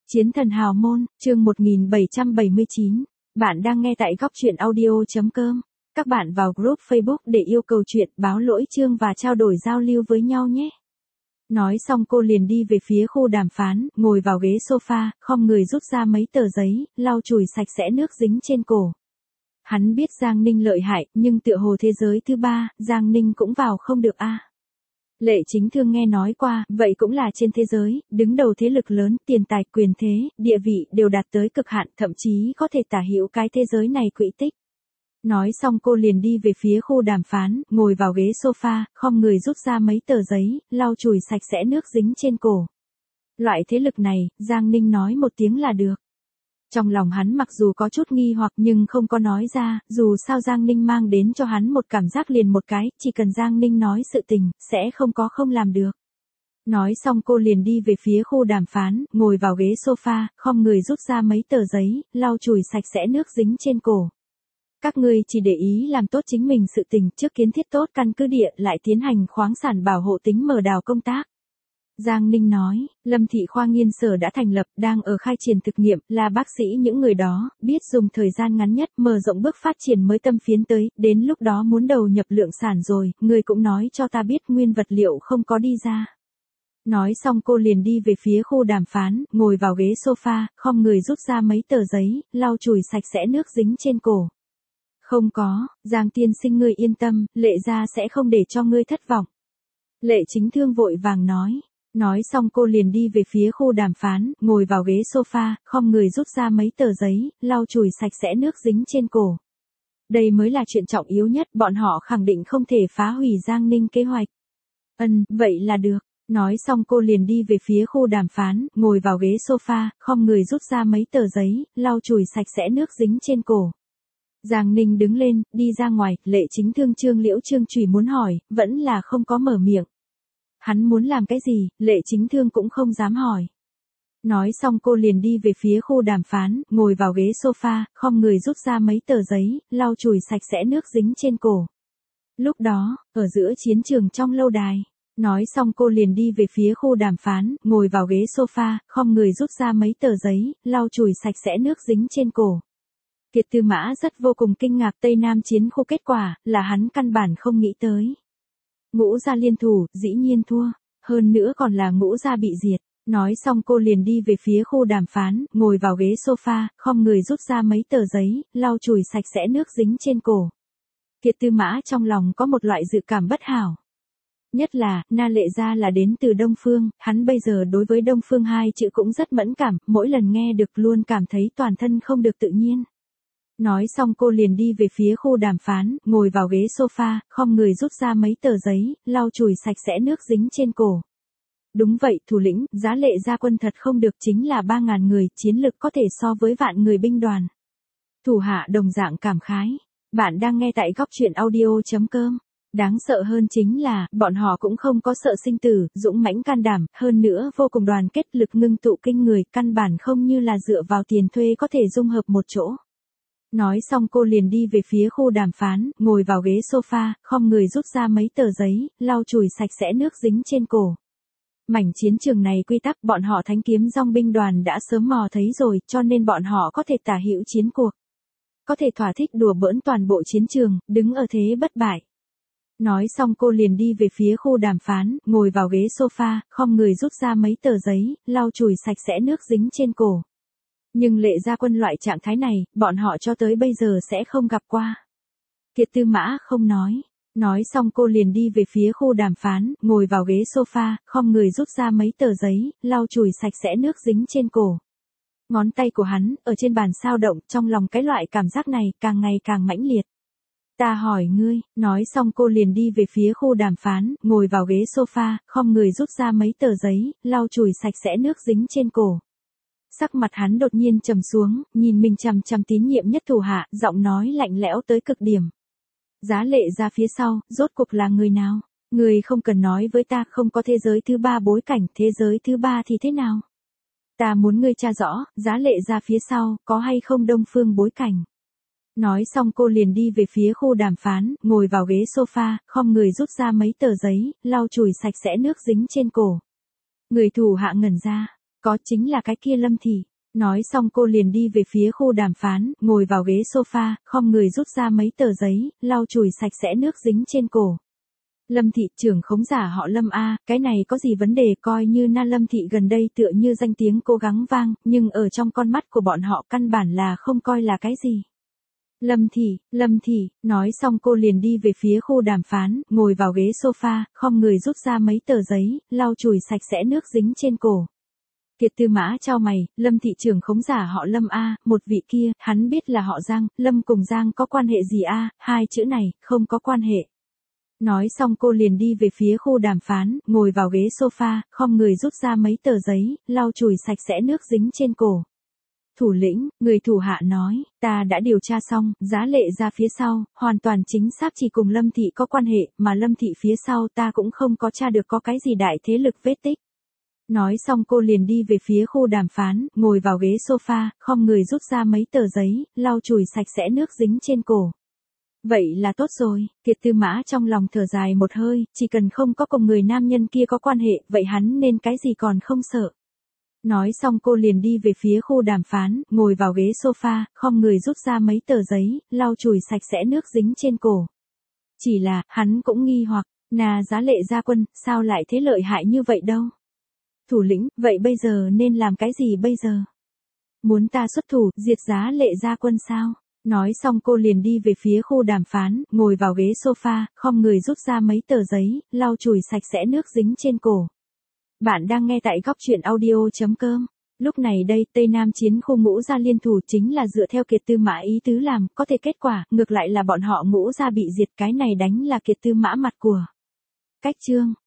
Chiến thần hào môn, chương 1779. Bạn đang nghe tại góc truyện audio.com. Các bạn vào group Facebook để yêu cầu chuyện, báo lỗi chương và trao đổi giao lưu với nhau nhé. Nói xong cô liền đi về phía khu đàm phán, ngồi vào ghế sofa, khom người rút ra mấy tờ giấy, lau chùi sạch sẽ nước dính trên cổ. Hắn biết Giang Ninh lợi hại, nhưng tựa hồ thế giới thứ ba, Giang Ninh cũng vào không được a. Lệ Chính Thương nghe nói qua, vậy cũng là trên thế giới, đứng đầu thế lực lớn, tiền tài, quyền thế, địa vị đều đạt tới cực hạn, thậm chí có thể tả hữu cái thế giới này quỹ tích. Nói xong cô liền đi về phía khu đàm phán, ngồi vào ghế sofa, khom người rút ra mấy tờ giấy, lau chùi sạch sẽ nước dính trên cổ. Loại thế lực này, Giang Ninh nói một tiếng là được. Trong lòng hắn mặc dù có chút nghi hoặc nhưng không có nói ra, dù sao Giang Ninh mang đến cho hắn một cảm giác liền một cái, chỉ cần Giang Ninh nói sự tình, sẽ không có không làm được. Nói xong cô liền đi về phía khu đàm phán, ngồi vào ghế sofa, khom người rút ra mấy tờ giấy, lau chùi sạch sẽ nước dính trên cổ. Các ngươi chỉ để ý làm tốt chính mình sự tình trước kiến thiết tốt căn cứ địa lại tiến hành khoáng sản bảo hộ tính mở đào công tác. Giang Ninh nói, Lâm Thị Khoa Nghiên Sở đã thành lập, đang ở khai triển thực nghiệm, là bác sĩ những người đó, biết dùng thời gian ngắn nhất mở rộng bước phát triển mới tâm phiến tới, đến lúc đó muốn đầu nhập lượng sản rồi, người cũng nói cho ta biết nguyên vật liệu không có đi ra. Nói xong cô liền đi về phía khu đàm phán, ngồi vào ghế sofa, khom người rút ra mấy tờ giấy, lau chùi sạch sẽ nước dính trên cổ. Không có, Giang tiên sinh ngươi yên tâm, Lệ gia sẽ không để cho ngươi thất vọng. Lệ Chính Thương vội vàng nói. Nói xong cô liền đi về phía khu đàm phán, ngồi vào ghế sofa, khom người rút ra mấy tờ giấy, lau chùi sạch sẽ nước dính trên cổ. Đây mới là chuyện trọng yếu nhất, bọn họ khẳng định không thể phá hủy Giang Ninh kế hoạch. Vậy là được. Nói xong cô liền đi về phía khu đàm phán, ngồi vào ghế sofa, khom người rút ra mấy tờ giấy, lau chùi sạch sẽ nước dính trên cổ. Giang Ninh đứng lên, đi ra ngoài, Lệ Chính Thương Trương Liễu Trương Trùy muốn hỏi, vẫn là không có mở miệng. Hắn muốn làm cái gì, Lệ Chính Thương cũng không dám hỏi. Nói xong cô liền đi về phía khu đàm phán, ngồi vào ghế sofa, khom người rút ra mấy tờ giấy, lau chùi sạch sẽ nước dính trên cổ. Lúc đó, ở giữa chiến trường trong lâu đài. Nói xong cô liền đi về phía khu đàm phán, ngồi vào ghế sofa, khom người rút ra mấy tờ giấy, lau chùi sạch sẽ nước dính trên cổ. Kiệt Tư Mã rất vô cùng kinh ngạc Tây Nam chiến khu kết quả, là hắn căn bản không nghĩ tới. Ngũ gia liên thủ, dĩ nhiên thua, hơn nữa còn là Ngũ gia bị diệt. Nói xong cô liền đi về phía khu đàm phán, ngồi vào ghế sofa, khom người rút ra mấy tờ giấy, lau chùi sạch sẽ nước dính trên cổ. Kiệt Tư Mã trong lòng có một loại dự cảm bất hảo. Nhất là, Na Lệ gia là đến từ Đông Phương, hắn bây giờ đối với Đông Phương hai chữ cũng rất mẫn cảm, mỗi lần nghe được luôn cảm thấy toàn thân không được tự nhiên. Nói xong cô liền đi về phía khu đàm phán, ngồi vào ghế sofa, khom người rút ra mấy tờ giấy, lau chùi sạch sẽ nước dính trên cổ. Đúng vậy, thủ lĩnh, Giá Lệ gia quân thật không được, chính là 3.000 người, chiến lực có thể so với vạn người binh đoàn. Thủ hạ đồng dạng cảm khái. Bạn đang nghe tại góc truyện audio.com. Đáng sợ hơn chính là, bọn họ cũng không có sợ sinh tử, dũng mãnh can đảm, hơn nữa vô cùng đoàn kết lực ngưng tụ kinh người, căn bản không như là dựa vào tiền thuê có thể dung hợp một chỗ. Nói xong cô liền đi về phía khu đàm phán, ngồi vào ghế sofa, khom người rút ra mấy tờ giấy, lau chùi sạch sẽ nước dính trên cổ. Mảnh chiến trường này quy tắc bọn họ Thánh Kiếm Dong binh đoàn đã sớm mò thấy rồi, cho nên bọn họ có thể tả hữu chiến cuộc. Có thể thỏa thích đùa bỡn toàn bộ chiến trường, đứng ở thế bất bại. Nói xong cô liền đi về phía khu đàm phán, ngồi vào ghế sofa, khom người rút ra mấy tờ giấy, lau chùi sạch sẽ nước dính trên cổ. Nhưng Lệ gia quân loại trạng thái này, bọn họ cho tới bây giờ sẽ không gặp qua. Kiệt Tư Mã không nói. Nói xong cô liền đi về phía khu đàm phán, ngồi vào ghế sofa, khom người rút ra mấy tờ giấy, lau chùi sạch sẽ nước dính trên cổ. Ngón tay của hắn, ở trên bàn sao động, trong lòng cái loại cảm giác này, càng ngày càng mãnh liệt. Ta hỏi ngươi, nói xong cô liền đi về phía khu đàm phán, ngồi vào ghế sofa, khom người rút ra mấy tờ giấy, lau chùi sạch sẽ nước dính trên cổ. Sắc mặt hắn đột nhiên trầm xuống, nhìn mình chằm chằm tín nhiệm nhất thủ hạ, giọng nói lạnh lẽo tới cực điểm. Giá Lệ ra phía sau, rốt cuộc là người nào? Người không cần nói với ta, không có thế giới thứ ba bối cảnh, thế giới thứ ba thì thế nào? Ta muốn ngươi tra rõ, Giá Lệ ra phía sau, có hay không Đông Phương bối cảnh? Nói xong cô liền đi về phía khu đàm phán, ngồi vào ghế sofa, khom người rút ra mấy tờ giấy, lau chùi sạch sẽ nước dính trên cổ. Người thủ hạ ngẩn ra. Có, chính là cái kia Lâm Thị. Nói xong cô liền đi về phía khu đàm phán, ngồi vào ghế sofa, khom người rút ra mấy tờ giấy, lau chùi sạch sẽ nước dính trên cổ. Lâm Thị, trưởng khống giả họ Lâm a, cái này có gì vấn đề, coi như na Lâm Thị gần đây tựa như danh tiếng cố gắng vang, nhưng ở trong con mắt của bọn họ căn bản là không coi là cái gì. Lâm Thị, nói xong cô liền đi về phía khu đàm phán, ngồi vào ghế sofa, khom người rút ra mấy tờ giấy, lau chùi sạch sẽ nước dính trên cổ. Kiệt Tư Mã chau mày, Lâm Thị trưởng khống giả họ Lâm a, một vị kia, hắn biết là họ Giang, Lâm cùng Giang có quan hệ gì a, hai chữ này, không có quan hệ. Nói xong cô liền đi về phía khu đàm phán, ngồi vào ghế sofa, khom người rút ra mấy tờ giấy, lau chùi sạch sẽ nước dính trên cổ. Thủ lĩnh, người thủ hạ nói, ta đã điều tra xong, Giá Lệ ra phía sau, hoàn toàn chính xác chỉ cùng Lâm Thị có quan hệ, mà Lâm Thị phía sau ta cũng không có tra được có cái gì đại thế lực vết tích. Nói xong cô liền đi về phía khu đàm phán, ngồi vào ghế sofa, khom người rút ra mấy tờ giấy, lau chùi sạch sẽ nước dính trên cổ. Vậy là tốt rồi, Kiệt Tư Mã trong lòng thở dài một hơi, chỉ cần không có cùng người nam nhân kia có quan hệ, vậy hắn nên cái gì còn không sợ. Nói xong cô liền đi về phía khu đàm phán, ngồi vào ghế sofa, khom người rút ra mấy tờ giấy, lau chùi sạch sẽ nước dính trên cổ. Chỉ là, hắn cũng nghi hoặc, Na Giá Lệ gia quân, sao lại thế lợi hại như vậy đâu. Thủ lĩnh, vậy bây giờ nên làm cái gì bây giờ? Muốn ta xuất thủ, diệt Giá Lệ gia quân sao? Nói xong cô liền đi về phía khu đàm phán, ngồi vào ghế sofa, khom người rút ra mấy tờ giấy, lau chùi sạch sẽ nước dính trên cổ. Bạn đang nghe tại góc truyện audio.com. Lúc này đây, Tây Nam chiến khu Ngũ Gia liên thủ chính là dựa theo Kiệt Tư Mã ý tứ làm, có thể kết quả, ngược lại là bọn họ Ngũ Gia bị diệt, cái này đánh là Kiệt Tư Mã mặt của. Cách chương.